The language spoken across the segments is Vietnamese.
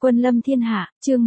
Quân lâm thiên hạ, chương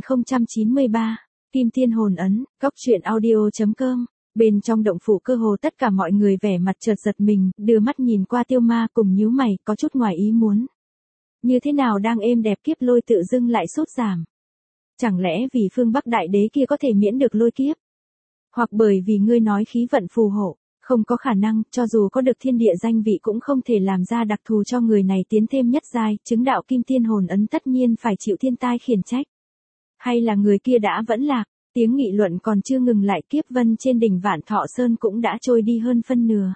1093, Kim Tiên hồn ấn, góc truyện audio.com. Bên trong động phủ cơ hồ tất cả mọi người vẻ mặt chợt giật mình, đưa mắt nhìn qua Tiêu Ma cùng nhíu mày, có chút ngoài ý muốn. Như thế nào đang êm đẹp kiếp lôi tự dưng lại sút giảm? Chẳng lẽ vì phương Bắc đại đế kia có thể miễn được lôi kiếp? Hoặc bởi vì ngươi nói khí vận phù hộ? Không có khả năng, cho dù có được thiên địa danh vị cũng không thể làm ra đặc thù cho người này tiến thêm nhất giai, chứng đạo Kim Tiên hồn ấn tất nhiên phải chịu thiên tai khiển trách. Hay là người kia đã vẫn lạc, tiếng nghị luận còn chưa ngừng lại, kiếp vân trên đỉnh Vạn Thọ Sơn cũng đã trôi đi hơn phân nửa.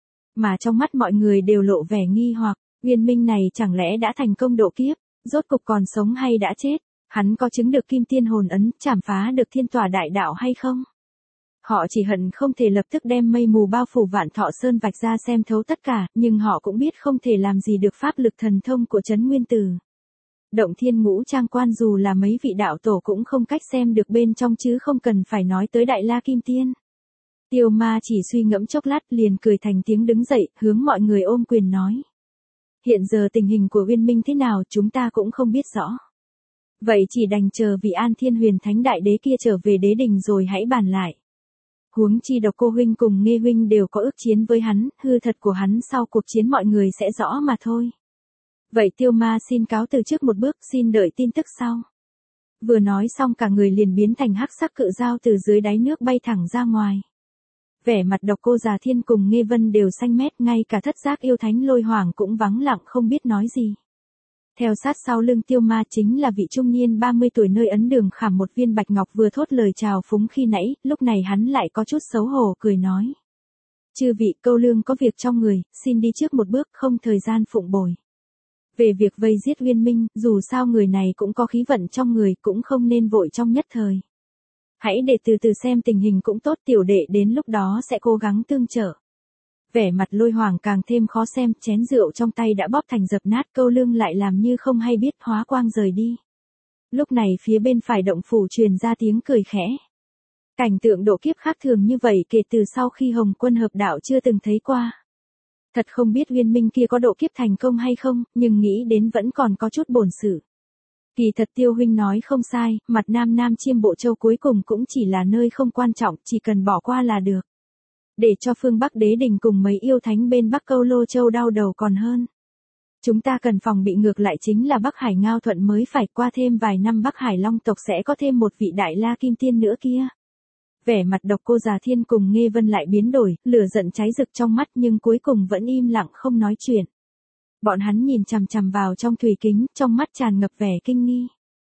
Mà trong mắt mọi người đều lộ vẻ nghi hoặc, Uyên Minh này chẳng lẽ đã thành công độ kiếp, rốt cục còn sống hay đã chết, hắn có chứng được Kim Tiên hồn ấn, trảm phá được thiên tòa đại đạo hay không? Họ chỉ hận không thể lập tức đem mây mù bao phủ Vạn Thọ Sơn vạch ra xem thấu tất cả, nhưng họ cũng biết không thể làm gì được pháp lực thần thông của Trấn Nguyên Tử. Động Thiên Ngũ Trang Quan dù là mấy vị đạo tổ cũng không cách xem được bên trong chứ không cần phải nói tới Đại La Kim Tiên. Tiêu Ma chỉ suy ngẫm chốc lát liền cười thành tiếng đứng dậy, hướng mọi người ôm quyền nói. Hiện giờ tình hình của Uyên Minh thế nào chúng ta cũng không biết rõ. Vậy chỉ đành chờ vị An Thiên Huyền Thánh Đại Đế kia trở về đế đình rồi hãy bàn lại. Huống chi Độc Cô huynh cùng Nghê huynh đều có ước chiến với hắn, hư thật của hắn sau cuộc chiến mọi người sẽ rõ mà thôi. Vậy Tiêu Ma xin cáo từ trước một bước, xin đợi tin tức sau. Vừa nói xong cả người liền biến thành hắc sắc cự dao từ dưới đáy nước bay thẳng ra ngoài. Vẻ mặt Độc Cô Già Thiên cùng Nghê Vân đều xanh mét, ngay cả Thất Giác Yêu Thánh Lôi Hoàng cũng vắng lặng không biết nói gì. Theo sát sau lưng Tiêu Ma chính là vị trung niên 30 tuổi nơi ấn đường khảm một viên bạch ngọc vừa thốt lời chào phúng khi nãy, lúc này hắn lại có chút xấu hổ cười nói. Chư vị, câu lương có việc trong người, xin đi trước một bước, không thời gian phụng bồi. Về việc vây giết Uyên Minh, dù sao người này cũng có khí vận trong người, cũng không nên vội trong nhất thời. Hãy để từ từ xem tình hình cũng tốt, tiểu đệ đến lúc đó sẽ cố gắng tương trợ. Vẻ mặt Lôi Hoàng càng thêm khó xem, chén rượu trong tay đã bóp thành dập nát, câu lương lại làm như không hay biết hóa quang rời đi. Lúc này phía bên phải động phủ truyền ra tiếng cười khẽ. Cảnh tượng độ kiếp khác thường như vậy kể từ sau khi Hồng Quân hợp đạo chưa từng thấy qua. Thật không biết Uyên Minh kia có độ kiếp thành công hay không, nhưng nghĩ đến vẫn còn có chút bổn sự. Kỳ thật Tiêu huynh nói không sai, mặt Nam Chiêm Bộ Châu cuối cùng cũng chỉ là nơi không quan trọng, chỉ cần bỏ qua là được. Để cho phương Bắc đế đình cùng mấy yêu thánh bên Bắc Câu Lô Châu đau đầu còn hơn. Chúng ta cần phòng bị ngược lại chính là Bắc Hải Ngao Thuận mới phải, qua thêm vài năm Bắc Hải Long tộc sẽ có thêm một vị Đại La Kim Tiên nữa kia. Vẻ mặt Độc Cô Già Thiên cùng Nghê Vân lại biến đổi, lửa giận cháy rực trong mắt nhưng cuối cùng vẫn im lặng không nói chuyện. Bọn hắn nhìn chằm chằm vào trong thủy kính, trong mắt tràn ngập vẻ kinh nghi.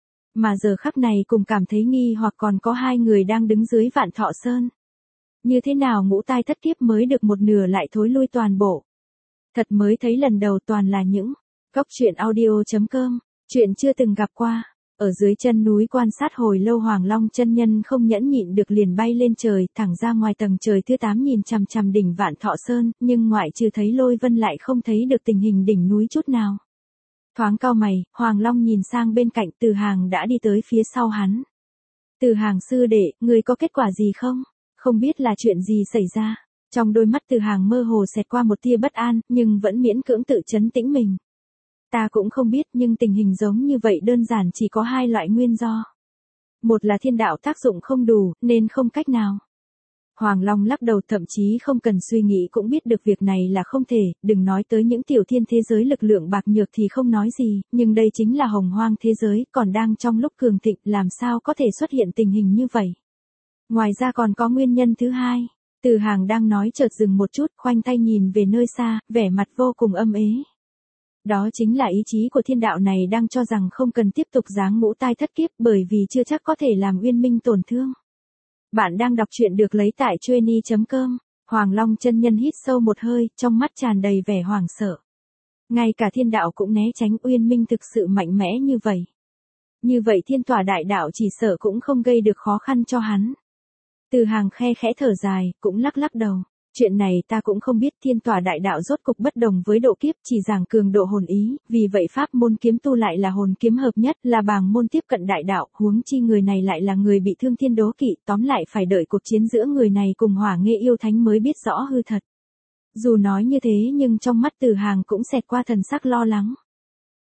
Mà giờ khắc này cùng cảm thấy nghi hoặc còn có hai người đang đứng dưới Vạn Thọ Sơn. Như thế nào ngũ tai thất kiếp mới được một nửa lại thối lui toàn bộ. Thật mới thấy lần đầu toàn là những góc truyện audio.com, chuyện chưa từng gặp qua. Ở dưới chân núi quan sát hồi lâu Hoàng Long chân nhân không nhẫn nhịn được liền bay lên trời, thẳng ra ngoài tầng trời thứ 8 nhìn chằm chằm đỉnh Vạn Thọ Sơn, nhưng ngoại trừ thấy Lôi Vân lại không thấy được tình hình đỉnh núi chút nào. Thoáng cau mày, Hoàng Long nhìn sang bên cạnh, Từ Hàng đã đi tới phía sau hắn. Từ Hàng sư đệ, người có kết quả gì không? Không biết là chuyện gì xảy ra. Trong đôi mắt Từ Hàng mơ hồ xẹt qua một tia bất an, nhưng vẫn miễn cưỡng tự trấn tĩnh mình. Ta cũng không biết, nhưng tình hình giống như vậy đơn giản chỉ có hai loại nguyên do. Một là thiên đạo tác dụng không đủ, nên không cách nào. Hoàng Long lắc đầu, thậm chí không cần suy nghĩ cũng biết được việc này là không thể, đừng nói tới những tiểu thiên thế giới lực lượng bạc nhược thì không nói gì, nhưng đây chính là hồng hoang thế giới, còn đang trong lúc cường thịnh, làm sao có thể xuất hiện tình hình như vậy. Ngoài ra còn có nguyên nhân thứ hai. Từ Hàng đang nói chợt dừng một chút, khoanh tay nhìn về nơi xa, vẻ mặt vô cùng âm ế. Đó chính là ý chí của thiên đạo này đang cho rằng không cần tiếp tục giáng ngũ tai thất kiếp bởi vì chưa chắc có thể làm Uyên Minh tổn thương. Bạn đang đọc truyện được lấy tại Chueny.com. Hoàng Long chân nhân hít sâu một hơi, trong mắt tràn đầy vẻ hoảng sợ. Ngay cả thiên đạo cũng né tránh Uyên Minh thực sự mạnh mẽ như vậy. Như vậy thiên tòa đại đạo chỉ sợ cũng không gây được khó khăn cho hắn. Từ Hàng khe khẽ thở dài, cũng lắc lắc đầu. Chuyện này ta cũng không biết, thiên tòa đại đạo rốt cục bất đồng với độ kiếp, chỉ giảng cường độ hồn ý, vì vậy pháp môn kiếm tu lại là hồn kiếm hợp nhất, là bàng môn tiếp cận đại đạo, huống chi người này lại là người bị thương thiên đố kỵ, tóm lại phải đợi cuộc chiến giữa người này cùng Hỏa Nghê yêu thánh mới biết rõ hư thật. Dù nói như thế nhưng trong mắt Từ Hàng cũng xẹt qua thần sắc lo lắng.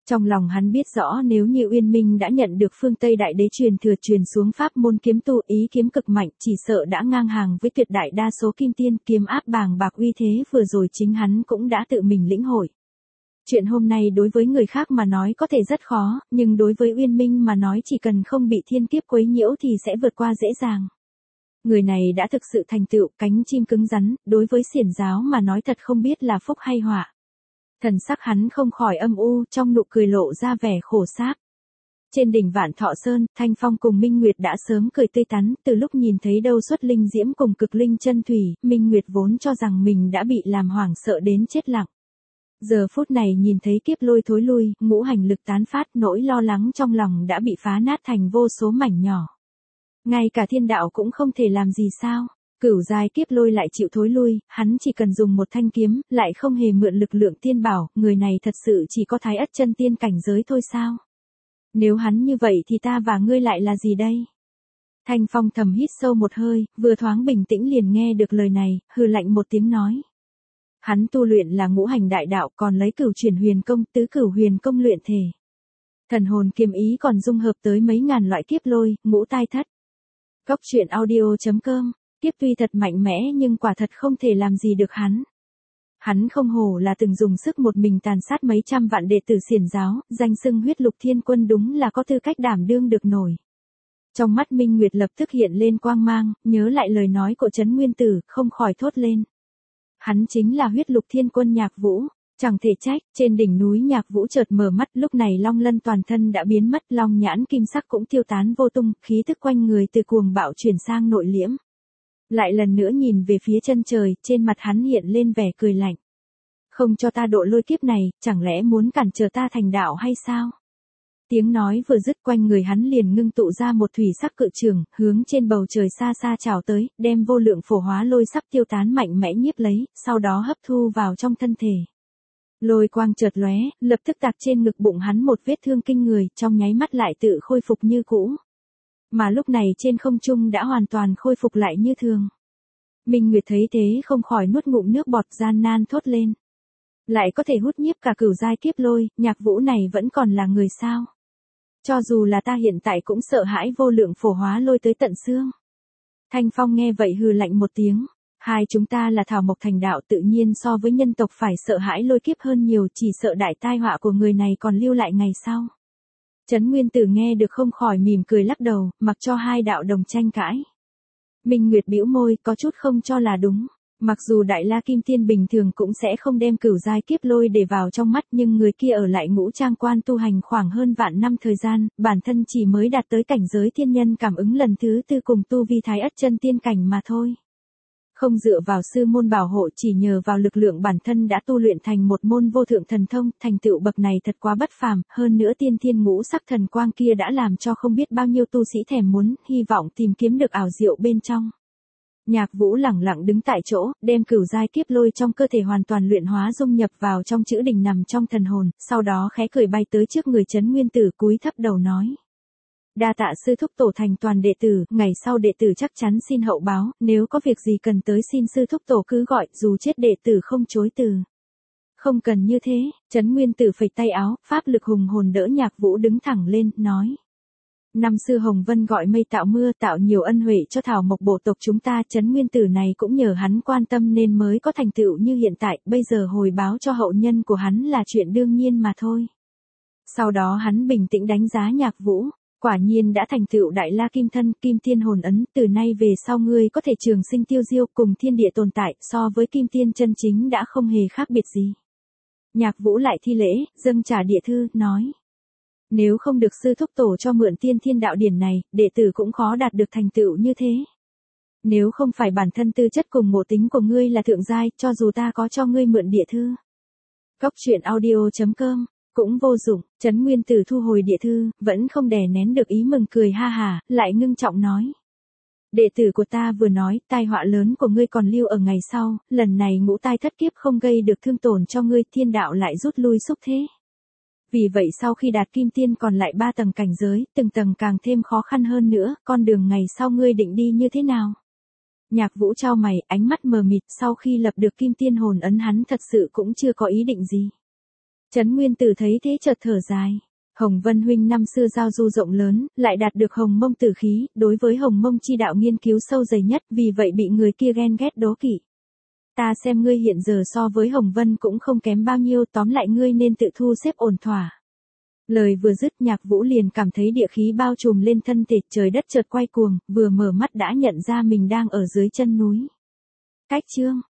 Trong lòng hắn biết rõ nếu như Uyên Minh đã nhận được phương Tây Đại Đế truyền thừa truyền xuống pháp môn kiếm tu ý kiếm cực mạnh, chỉ sợ đã ngang hàng với tuyệt đại đa số kim tiên, kiếm áp bàng bạc uy thế vừa rồi chính hắn cũng đã tự mình lĩnh hội. Chuyện hôm nay đối với người khác mà nói có thể rất khó, nhưng đối với Uyên Minh mà nói chỉ cần không bị thiên kiếp quấy nhiễu thì sẽ vượt qua dễ dàng. Người này đã thực sự thành tựu, cánh chim cứng rắn, đối với xiển giáo mà nói thật không biết là phúc hay họa. Thần sắc hắn không khỏi âm u, trong nụ cười lộ ra vẻ khổ sáp. Trên đỉnh Vạn Thọ Sơn, Thanh Phong cùng Minh Nguyệt đã sớm cười tươi tắn, từ lúc nhìn thấy đâu xuất linh diễm cùng cực linh chân thủy, Minh Nguyệt vốn cho rằng mình đã bị làm hoảng sợ đến chết lặng. Giờ phút này nhìn thấy kiếp lôi thối lui, ngũ hành lực tán phát, nỗi lo lắng trong lòng đã bị phá nát thành vô số mảnh nhỏ. Ngay cả thiên đạo cũng không thể làm gì sao? Cửu giai kiếp lôi lại chịu thối lui, hắn chỉ cần dùng một thanh kiếm, lại không hề mượn lực lượng tiên bảo, người này thật sự chỉ có thái ất chân tiên cảnh giới thôi sao? Nếu hắn như vậy thì ta và ngươi lại là gì đây? Thanh Phong thầm hít sâu một hơi, vừa thoáng bình tĩnh liền nghe được lời này, hừ lạnh một tiếng nói. Hắn tu luyện là ngũ hành đại đạo, còn lấy cửu chuyển huyền công, tứ cửu huyền công luyện thể. Thần hồn kiếm ý còn dung hợp tới mấy ngàn loại kiếp lôi, ngũ tai thất. Cốc truyện audio.com. Kiếp tuy thật mạnh mẽ nhưng quả thật không thể làm gì được hắn. Hắn không hổ là từng dùng sức một mình tàn sát mấy trăm vạn đệ tử xiển giáo, danh xưng huyết lục thiên quân đúng là có tư cách đảm đương được nổi. Trong mắt Minh Nguyệt lập tức hiện lên quang mang, nhớ lại lời nói của Trấn Nguyên Tử, không khỏi thốt lên. Hắn chính là huyết lục thiên quân Nhạc Vũ. Chẳng thể trách, trên đỉnh núi Nhạc Vũ chợt mở mắt, lúc này long lân toàn thân đã biến mất, long nhãn kim sắc cũng tiêu tán vô tung, khí tức quanh người từ cuồng bạo chuyển sang nội liễm. Lại lần nữa nhìn về phía chân trời, trên mặt hắn hiện lên vẻ cười lạnh. Không cho ta độ lôi kiếp này, chẳng lẽ muốn cản trở ta thành đạo hay sao? Tiếng nói vừa dứt, quanh người hắn liền ngưng tụ ra một thủy sắc cự trường, hướng trên bầu trời xa xa trào tới, đem vô lượng phổ hóa lôi sắc tiêu tán mạnh mẽ nhiếp lấy, sau đó hấp thu vào trong thân thể. Lôi quang chợt lóe, lập tức tạc trên ngực bụng hắn một vết thương kinh người, trong nháy mắt lại tự khôi phục như cũ. Mà lúc này trên không trung đã hoàn toàn khôi phục lại như thường. Minh Nguyệt thấy thế không khỏi nuốt ngụm nước bọt, gian nan thốt lên. Lại có thể hút nhiếp cả cửu giai kiếp lôi, Nhạc Vũ này vẫn còn là người sao? Cho dù là ta hiện tại cũng sợ hãi vô lượng phổ hóa lôi tới tận xương. Thanh Phong nghe vậy hừ lạnh một tiếng. Hai chúng ta là thảo mộc thành đạo, tự nhiên so với nhân tộc phải sợ hãi lôi kiếp hơn nhiều, chỉ sợ đại tai họa của người này còn lưu lại ngày sau. Trấn Nguyên Tử nghe được không khỏi mỉm cười lắc đầu, mặc cho hai đạo đồng tranh cãi. Minh Nguyệt bĩu môi, có chút không cho là đúng. Mặc dù Đại La Kim Tiên bình thường cũng sẽ không đem cửu giai kiếp lôi để vào trong mắt, nhưng người kia ở lại Ngũ Trang Quan tu hành khoảng hơn vạn năm thời gian, bản thân chỉ mới đạt tới cảnh giới thiên nhân cảm ứng lần thứ tư cùng tu vi thái ất chân tiên cảnh mà thôi. Không dựa vào sư môn bảo hộ, chỉ nhờ vào lực lượng bản thân đã tu luyện thành một môn vô thượng thần thông, thành tựu bậc này thật quá bất phàm, hơn nữa tiên thiên ngũ sắc thần quang kia đã làm cho không biết bao nhiêu tu sĩ thèm muốn, hy vọng tìm kiếm được ảo diệu bên trong. Nhạc Vũ lẳng lặng đứng tại chỗ, đem cửu giai kiếp lôi trong cơ thể hoàn toàn luyện hóa dung nhập vào trong chữ đình nằm trong thần hồn, sau đó khẽ cười bay tới trước người Trấn Nguyên Tử, cúi thấp đầu nói. Đa tạ sư thúc tổ thành toàn đệ tử, ngày sau đệ tử chắc chắn xin hậu báo, nếu có việc gì cần tới xin sư thúc tổ cứ gọi, dù chết đệ tử không chối từ. Không cần như thế, Trấn Nguyên Tử phẩy tay áo, pháp lực hùng hồn đỡ Nhạc Vũ đứng thẳng lên, nói. Năm xưa Hồng Vân gọi mây tạo mưa, tạo nhiều ân huệ cho thảo mộc bộ tộc chúng ta, Trấn Nguyên Tử này cũng nhờ hắn quan tâm nên mới có thành tựu như hiện tại, bây giờ hồi báo cho hậu nhân của hắn là chuyện đương nhiên mà thôi. Sau đó hắn bình tĩnh đánh giá Nhạc Vũ. Quả nhiên đã thành tựu Đại La Kim Thân, Kim Tiên hồn ấn, từ nay về sau ngươi có thể trường sinh tiêu diêu cùng thiên địa tồn tại, so với Kim Tiên chân chính đã không hề khác biệt gì. Nhạc Vũ lại thi lễ, dâng trả địa thư, nói. Nếu không được sư thúc tổ cho mượn tiên thiên đạo điển này, đệ tử cũng khó đạt được thành tựu như thế. Nếu không phải bản thân tư chất cùng ngộ tính của ngươi là thượng giai, cho dù ta có cho ngươi mượn địa thư. Cốc truyện audio.com. Cũng vô dụng, Trấn Nguyên Tử thu hồi địa thư, vẫn không đè nén được ý mừng cười ha hà, lại ngưng trọng nói. Đệ tử của ta vừa nói, tai họa lớn của ngươi còn lưu ở ngày sau, lần này ngũ tai thất kiếp không gây được thương tổn cho ngươi, thiên đạo lại rút lui xúc thế. Vì vậy sau khi đạt kim tiên còn lại 3 tầng cảnh giới, từng tầng càng thêm khó khăn hơn nữa, con đường ngày sau ngươi định đi như thế nào? Nhạc Vũ chau mày, ánh mắt mờ mịt, sau khi lập được kim tiên hồn ấn hắn thật sự cũng chưa có ý định gì. Trấn Nguyên Tử thấy thế chợt thở dài. Hồng Vân huynh năm xưa giao du rộng lớn, lại đạt được Hồng Mông tử khí, đối với Hồng Mông chi đạo nghiên cứu sâu dày nhất, vì vậy bị người kia ghen ghét đố kỵ. Ta xem ngươi hiện giờ so với Hồng Vân cũng không kém bao nhiêu, tóm lại ngươi nên tự thu xếp ổn thỏa. Lời vừa dứt, Nhạc Vũ liền cảm thấy địa khí bao trùm lên thân thể, trời đất chợt quay cuồng, vừa mở mắt đã nhận ra mình đang ở dưới chân núi. Cách chương